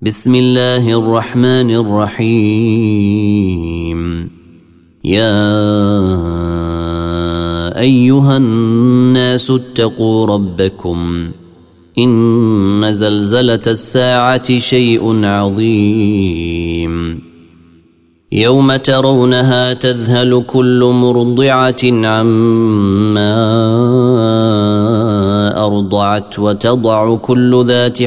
بسم الله الرحمن الرحيم. يا أيها الناس اتقوا ربكم إن زلزلة الساعة شيء عظيم يوم ترونها تذهل كل مرضعة عما أرضعت وتضع كل ذات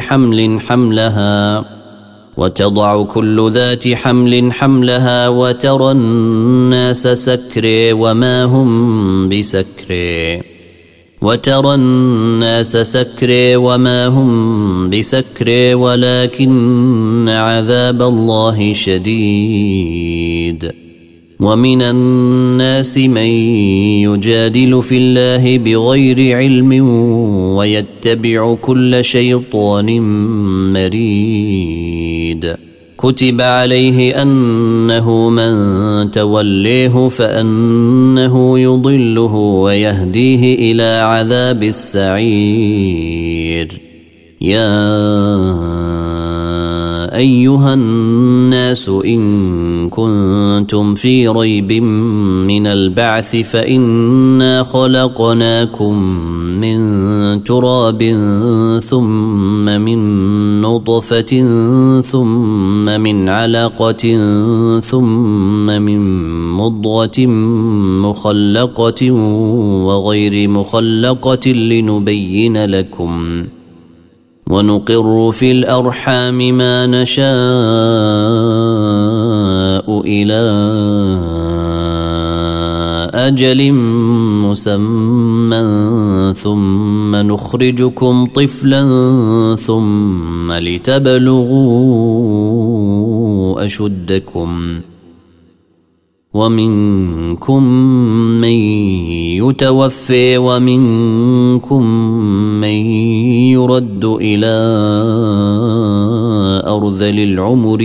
حمل حملها وترى الناس سكري وما هم بسكري ولكن عذاب الله شديد. ومن الناس من يجادل في الله بغير علم ويتبع كل شيطان مريد. كتب عليه أنه من توليه فأنه يضله ويهديه إلى عذاب السعير. يا أيها الناس إن كنتم في ريب من البعث فإنا خلقناكم من تراب ثم من نطفة ثم من علقة ثم من مضغة مخلقة وغير مخلقة لنبين لكم ونقر في الأرحام ما نشاء إلى أجل مسمى ثم نخرجكم طفلا ثم لتبلغوا أشدكم ومنكم من يتوفي ومنكم من يرد إلى أرذل العمر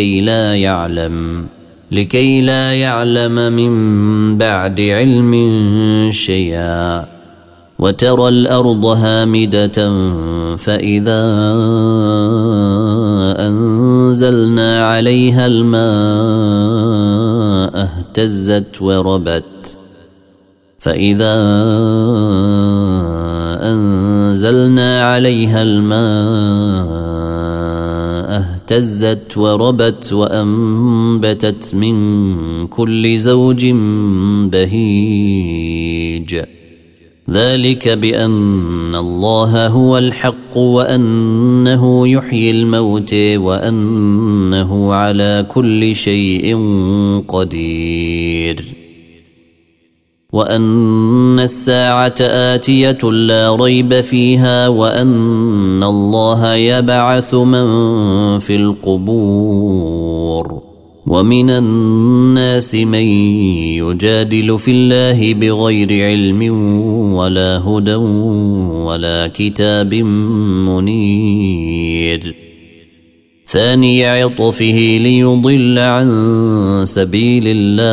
لكي لا يعلم من بعد علم شيئا. وترى الأرض هامدة فإذا أنزلنا عليها الماء اهتزت وربت وأنبتت من كل زوج بهيج. ذلك بأن الله هو الحق وأنه يحيي الموت وأنه على كل شيء قدير وأن الساعة آتية لا ريب فيها وأن الله يبعث من في القبور. ومن الناس من يجادل في الله بغير علم ولا هدى ولا كتاب منير. ثاني عطفه ليضل عن سبيل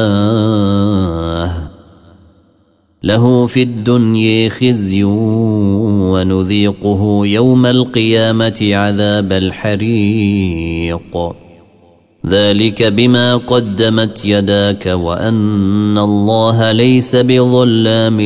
الله له في الدنيا خزي ونذيقه يوم القيامة عذاب الحريق. ذلك بما قدمت يداك وأن الله ليس بظلام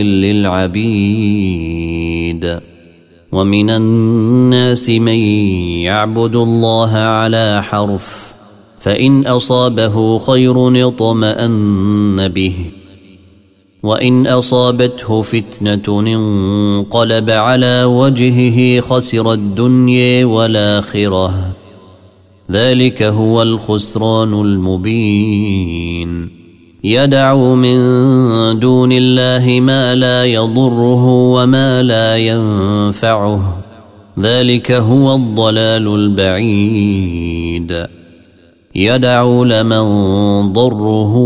للعبيد. ومن الناس من يعبد الله على حرف فإن أصابه خير اطمأن به وإن أصابته فتنة انقلب على وجهه خسر الدنيا والآخرة. ذلك هو الخسران المبين. يدعو من دون الله ما لا يضره وما لا ينفعه. ذلك هو الضلال البعيد. يدعو لمن ضره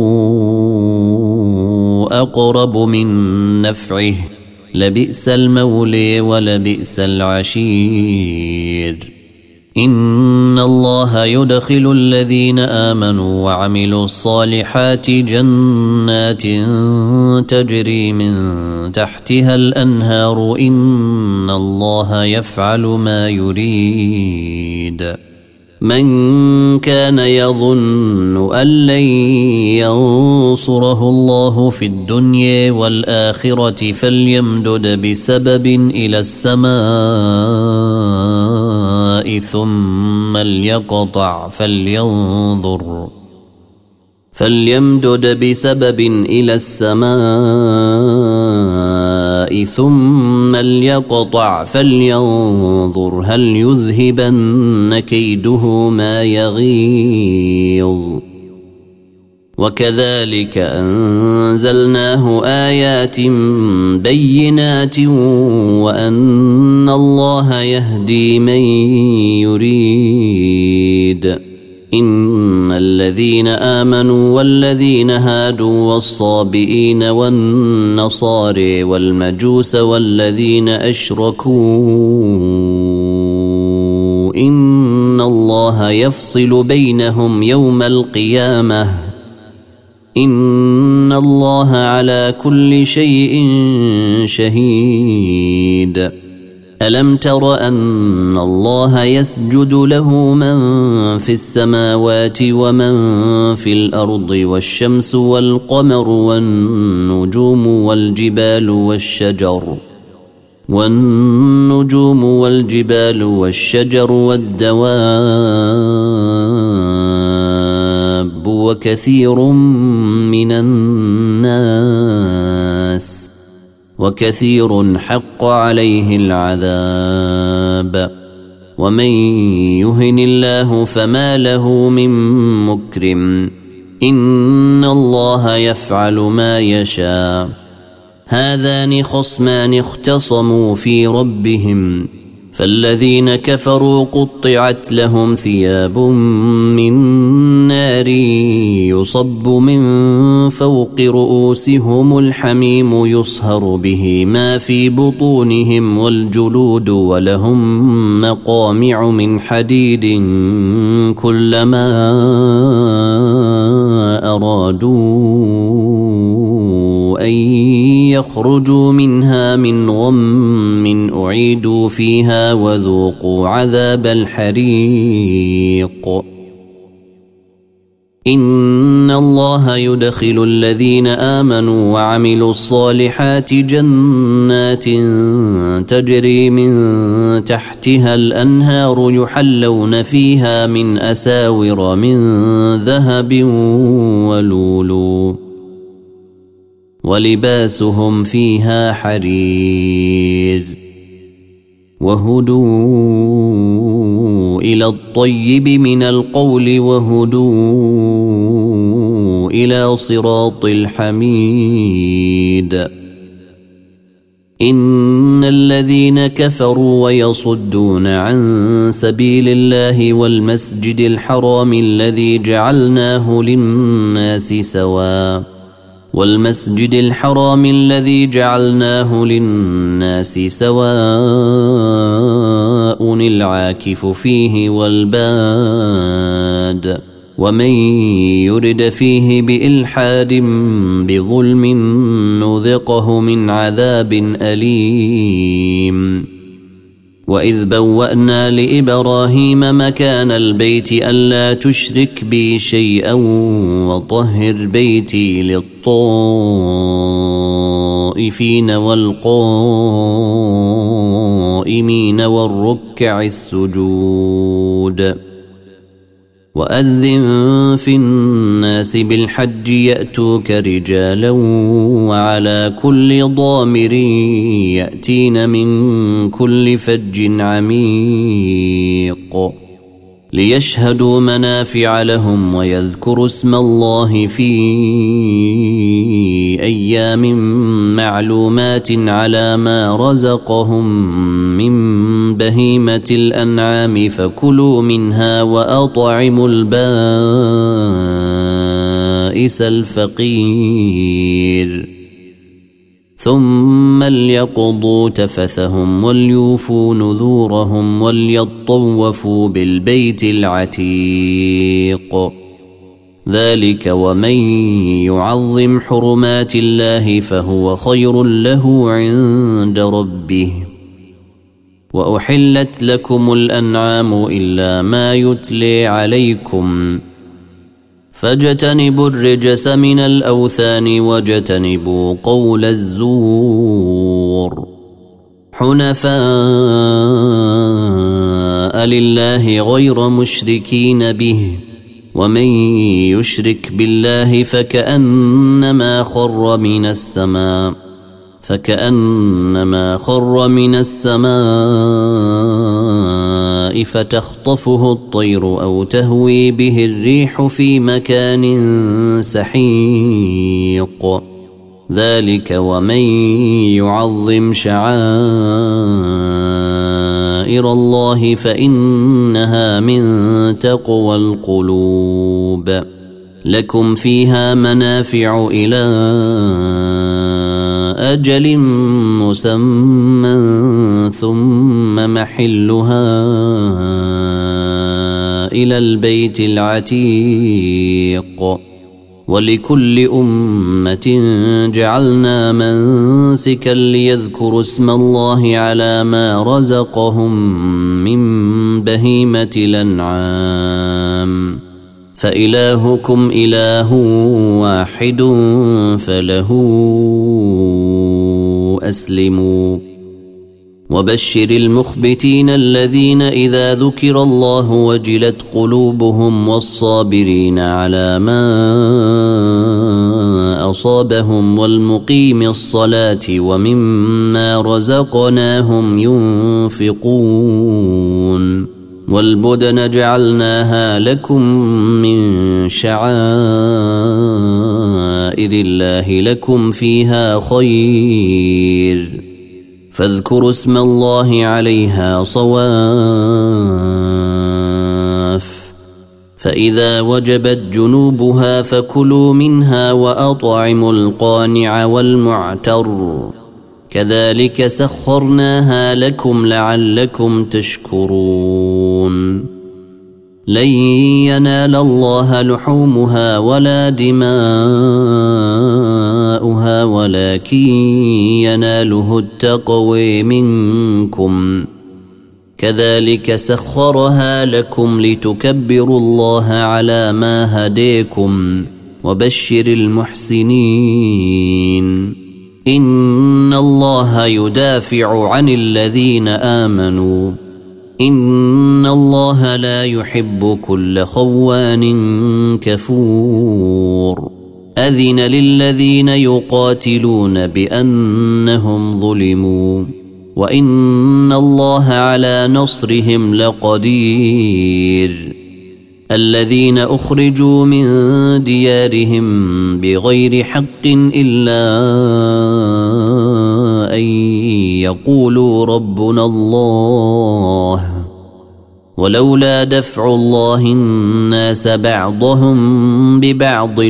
أقرب من نفعه لبئس المولى ولبئس العشير. إن الله يدخل الذين آمنوا وعملوا الصالحات جنات تجري من تحتها الأنهار إن الله يفعل ما يريد. من كان يظن أن لن ينصره الله في الدنيا والآخرة فليمدد بسبب إلى السماء ثم ليقطع فليمدد بسبب إلى السماء ثم ليقطع فلينظر هل يذهبن كيده ما يغيظ وكذلك أنزلناه آيات بينات وأن الله يهدي من يريد إن الذين آمنوا والذين هادوا والصابئين والنصارى والمجوس والذين أشركوا إن الله يفصل بينهم يوم القيامة إن الله على كل شيء شهيد ألم تر أن الله يسجد له من في السماوات ومن في الأرض والشمس والقمر والنجوم والجبال والشجر والدواب وكثير من الناس وكثير حق عليه العذاب ومن يهن الله فما له من مكرم إن الله يفعل ما يشاء هذان خصمان اختصموا في ربهم فالذين كفروا قطعت لهم ثياب من نار يصب من فوق رؤوسهم الحميم يصهر به ما في بطونهم والجلود ولهم مقامع من حديد كلما أرادوا أن يخرجوا منها من غم أعيدوا فيها وذوقوا عذاب الحريق إن الله يدخل الذين آمنوا وعملوا الصالحات جنات تجري من تحتها الأنهار يحلون فيها من أساور من ذهب ولؤلؤ ولباسهم فيها حرير وهدوا إلى الطيب من القول وهدوا إلى صراط الحميد إن الذين كفروا ويصدون عن سبيل الله والمسجد الحرام الذي جعلناه للناس سواء العاكف فيه والباد ومن يرد فيه بإلحاد بظلم نذقه من عذاب أليم وإذ بوأنا لإبراهيم مكان البيت ألا تشرك بي شيئا وطهر بيتي للطائفين والقائمين والركع السجود وأذن في الناس بالحج يأتوك رجالا وعلى كل ضامر يأتين من كل فج عميق ليشهدوا منافع لهم ويذكروا اسم الله في أيام معلومات على ما رزقهم من بهيمة الأنعام فكلوا منها وأطعموا البائس الفقير ثم ليقضوا تفثهم وليوفوا نذورهم وليطوفوا بالبيت العتيق ذلك ومن يعظم حرمات الله فهو خير له عند ربه وأحلت لكم الأنعام إلا ما يتلي عليكم فاجتنبوا الرجس من الأوثان واجتنبوا قول الزور حنفاء لله غير مشركين به ومن يشرك بالله فكأنما خر من السماء فتخطفه الطير أو تهوي به الريح في مكان سحيق ذلك ومن يعظم شعائر الله فإنها من تقوى القلوب لكم فيها منافع إلى أجل مسمى ثم محلها إلى البيت العتيق ولكل أمة جعلنا منسكا ليذكروا اسم الله على ما رزقهم من بهيمة الأنعام فإلهكم إله واحد فله أسلموا وبشر المخبتين الذين إذا ذكر الله وجلت قلوبهم والصابرين على ما أصابهم والمقيم الصلاة ومما رزقناهم ينفقون والبدن جعلناها لكم من شعائر الله لكم فيها خير فاذكروا اسم الله عليها صواف فإذا وجبت جنوبها فكلوا منها وأطعموا القانع والمعتر كذلك سخرناها لكم لعلكم تشكرون لن ينال الله لحومها ولا دماؤها ولكن يناله التقوى منكم كذلك سخرها لكم لتكبروا الله على ما هديكم وبشر المحسنين إن الله يدافع عن الذين آمنوا إن الله لا يحب كل خوان كفور أذن للذين يقاتلون بأنهم ظلموا وإن الله على نصرهم لقدير الذين أخرجوا من ديارهم بغير حق إلا أن يقولوا ربنا الله ولولا دفع الله الناس بعضهم ببعض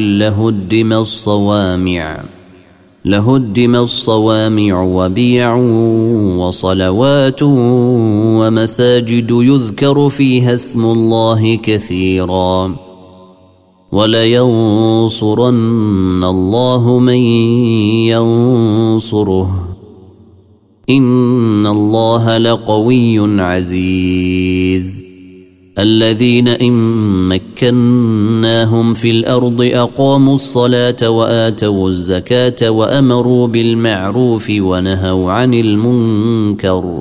لهدم الصوامع وبيع وصلوات ومساجد يذكر فيها اسم الله كثيرا ولينصرن الله من ينصره إن الله لقوي عزيز الذين إن مكناهم في الأرض أقاموا الصلاة وآتوا الزكاة وأمروا بالمعروف ونهوا عن المنكر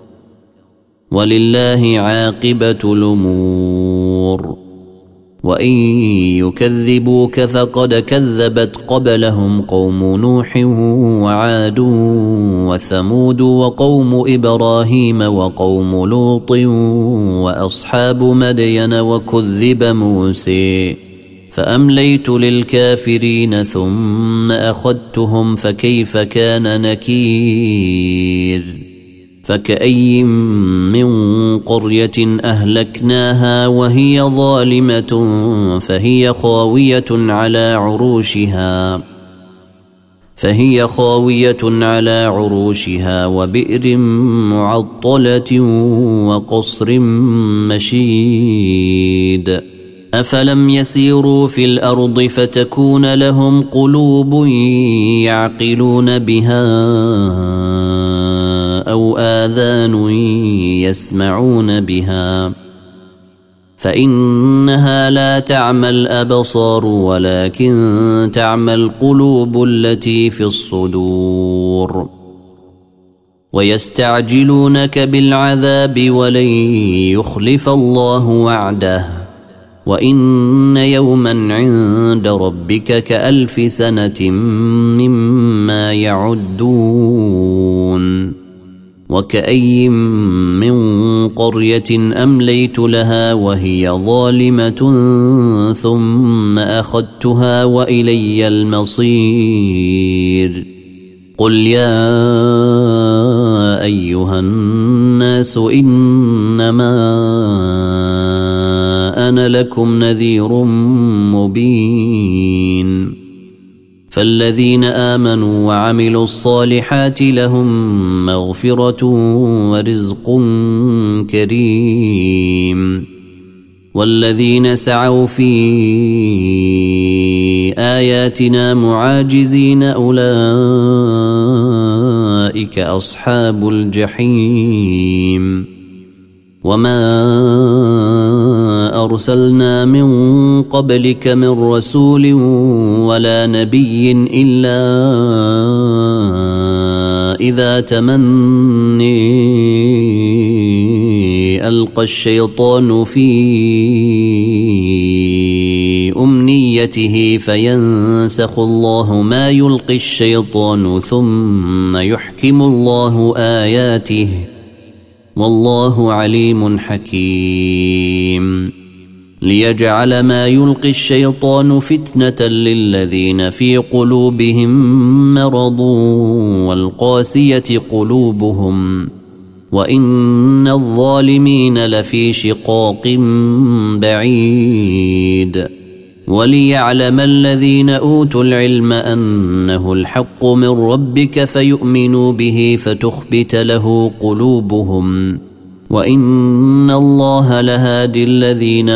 ولله عاقبة الأمور وإن يكذبوك فقد كذبت قبلهم قوم نوح وعاد وثمود وقوم إبراهيم وقوم لوط وأصحاب مدين وكذب موسى فأمليت للكافرين ثم أخذتهم فكيف كان نكير فكأي من قرية أهلكناها وهي ظالمة فهي خاوية على عروشها وبئر معطلة وقصر مشيد أفلم يسيروا في الأرض فتكون لهم قلوب يعقلون بها أو آذان يسمعون بها فإنها لا تعمى الأبصار ولكن تعمى القلوب التي في الصدور ويستعجلونك بالعذاب ولن يخلف الله وعده وإن يوما عند ربك كألف سنة مما يعدون وكأي من قرية أمليت لها وهي ظالمة ثم أخذتها وإلي المصير قل يا أيها الناس إنما أنا لكم نذير مبين فالذين آمنوا وعملوا الصالحات لهم مغفرة ورزق كريم والذين سعوا في آياتنا معاجزين أولئك أصحاب الجحيم وما أرسلنا من قبلك من رسول ولا نبي إلا إذا تمني ألقى الشيطان في أمنيته فينسخ الله ما يلقي الشيطان ثم يحكم الله آياته والله عليم حكيم ليجعل ما يلقي الشيطان فتنة للذين في قلوبهم مرض والقاسية قلوبهم وإن الظالمين لفي شقاق بعيد وليعلم الذين أوتوا العلم أنه الحق من ربك فيؤمنوا به فتخبت له قلوبهم وإن الله لهادي الذين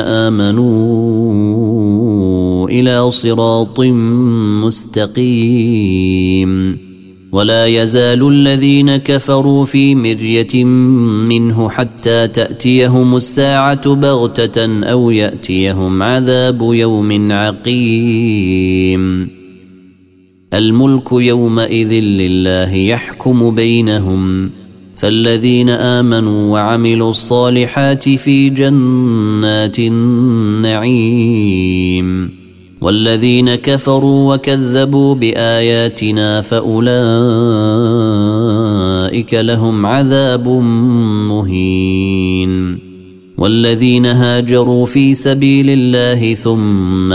آمنوا إلى صراط مستقيم ولا يزال الذين كفروا في مرية منه حتى تأتيهم الساعة بغتة أو يأتيهم عذاب يوم عقيم الملك يومئذ لله يحكم بينهم فالذين آمنوا وعملوا الصالحات في جنات النعيم والذين كفروا وكذبوا بآياتنا فأولئك لهم عذاب مهين والذين هاجروا في سبيل الله ثم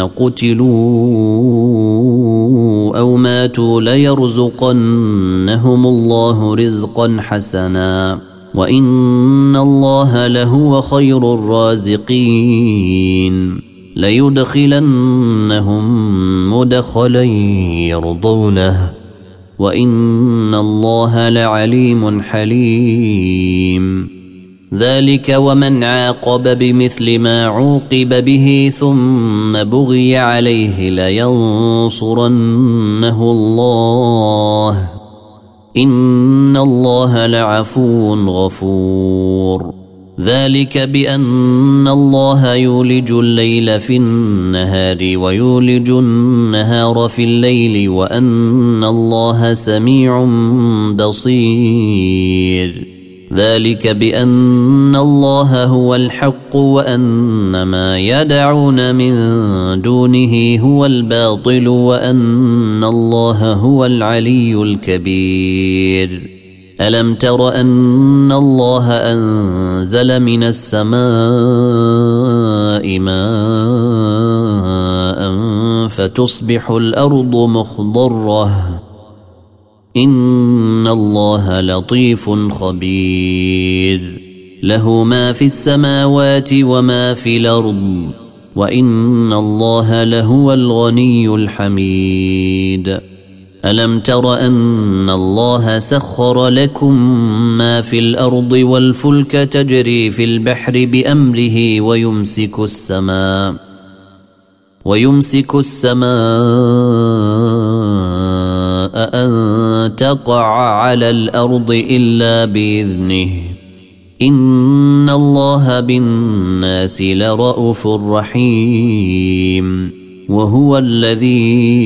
قتلوا أو ماتوا ليرزقنهم الله رزقا حسنا وإن الله لهو خير الرازقين ليدخلنهم مدخلا يرضونه وإن الله لعليم حليم ذلك ومن عاقب بمثل ما عوقب به ثم بغي عليه لينصرنه الله إن الله لعفو غفور ذلك بأن الله يولج الليل في النهار ويولج النهار في الليل وأن الله سميع بصير ذلك بأن الله هو الحق وأن ما يدعون من دونه هو الباطل وأن الله هو العلي الكبير ألم تر أن الله أنزل من السماء ماء فتصبح الأرض مخضرة إن الله لطيف خبير له ما في السماوات وما في الأرض وإن الله لهو الغني الحميد ألم تر أن الله سخر لكم ما في الأرض والفلك تجري في البحر بأمره ويمسك السماء أن تقع على الأرض إلا بإذنه إن الله بالناس لرءوف رحيم وهو الذي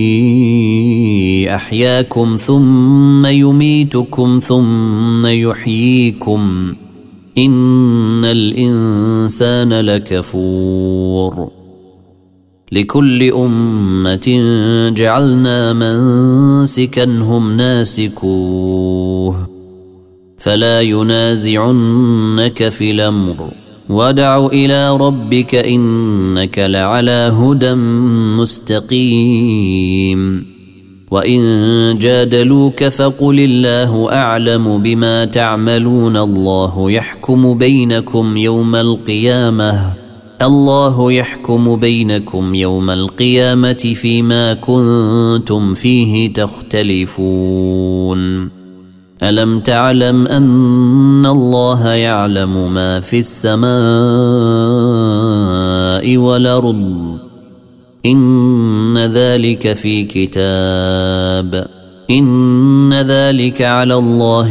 أحياكم ثم يميتكم ثم يحييكم إن الإنسان لكفور لكل أمة جعلنا منسكا هم ناسكوه فلا ينازعنك في الأمر وادع إلى ربك إنك لعلى هدى مستقيم وإن جادلوك فقل الله أعلم بما تعملون الله يحكم بينكم يوم القيامة فيما كنتم فيه تختلفون ألم تعلم أن الله يعلم ما في السماء والأرض إن ذلك في كتاب إن ذلك على الله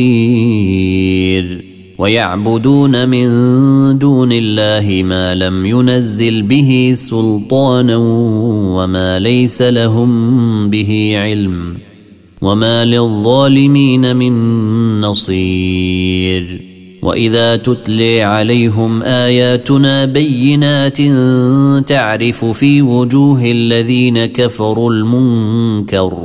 يسير ويعبدون من دون الله ما لم ينزل به سلطانا وما ليس لهم به علم وما للظالمين من نصير وإذا تتلي عليهم آياتنا بينات تعرف في وجوه الذين كفروا المنكر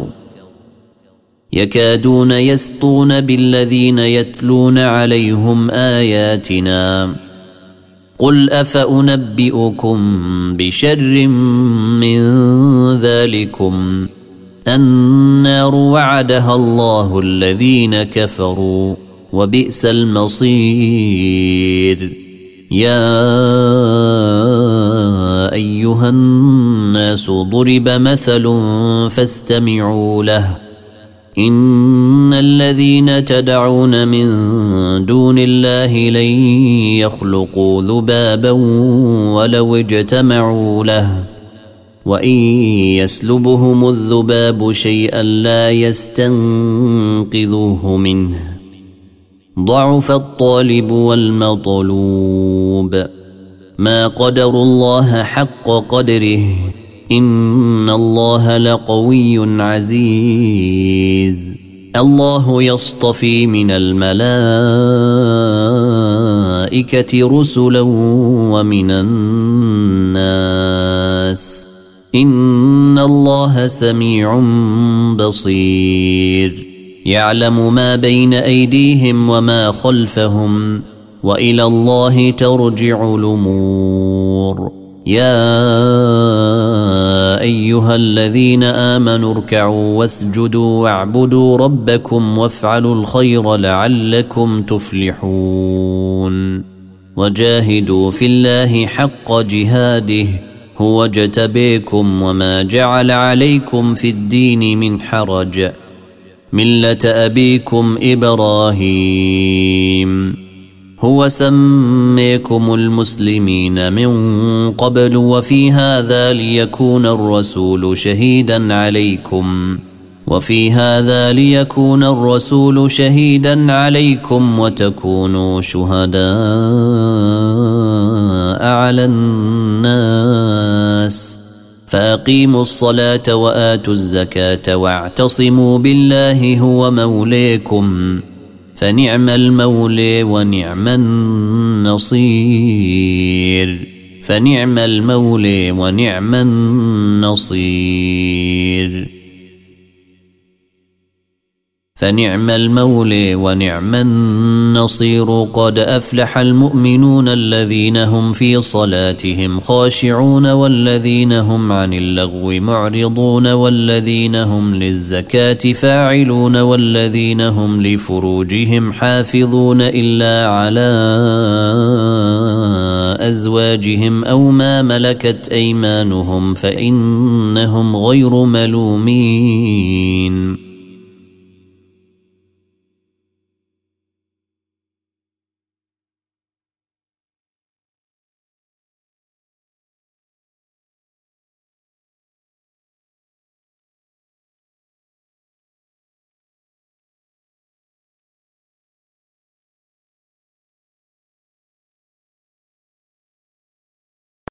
يكادون يسطون بالذين يتلون عليهم آياتنا قل أفأنبئكم بشر من ذلكم النار وعدها الله الذين كفروا وبئس المصير يا أيها الناس ضرب مثل فاستمعوا له إن الذين تدعون من دون الله لن يخلقوا ذبابا ولو اجتمعوا له وإن يسلبهم الذباب شيئا لا يستنقذوه منه ضعف الطالب والمطلوب ما قدروا الله حق قدره إن الله لقوي عزيز الله يصطفي من الملائكة رسلا ومن الناس إن الله سميع بصير يعلم ما بين أيديهم وما خلفهم وإلى الله ترجع الأمور يا أيها الذين آمنوا اركعوا واسجدوا واعبدوا ربكم وافعلوا الخير لعلكم تفلحون وجاهدوا في الله حق جهاده هو اجتبيكم وما جعل عليكم في الدين من حرج ملة أبيكم إبراهيم هو سميكم المسلمين من قبل وفي هذا ليكون الرسول شهيدا عليكم وتكونوا شهداء على الناس فأقيموا الصلاة وآتوا الزكاة واعتصموا بالله هو موليكم فنعم المولى ونعم النصير قد أفلح المؤمنون الذين هم في صلاتهم خاشعون والذين هم عن اللغو معرضون والذين هم للزكاة فاعلون والذين هم لفروجهم حافظون إلا على أزواجهم أو ما ملكت أيمانهم فإنهم غير ملومين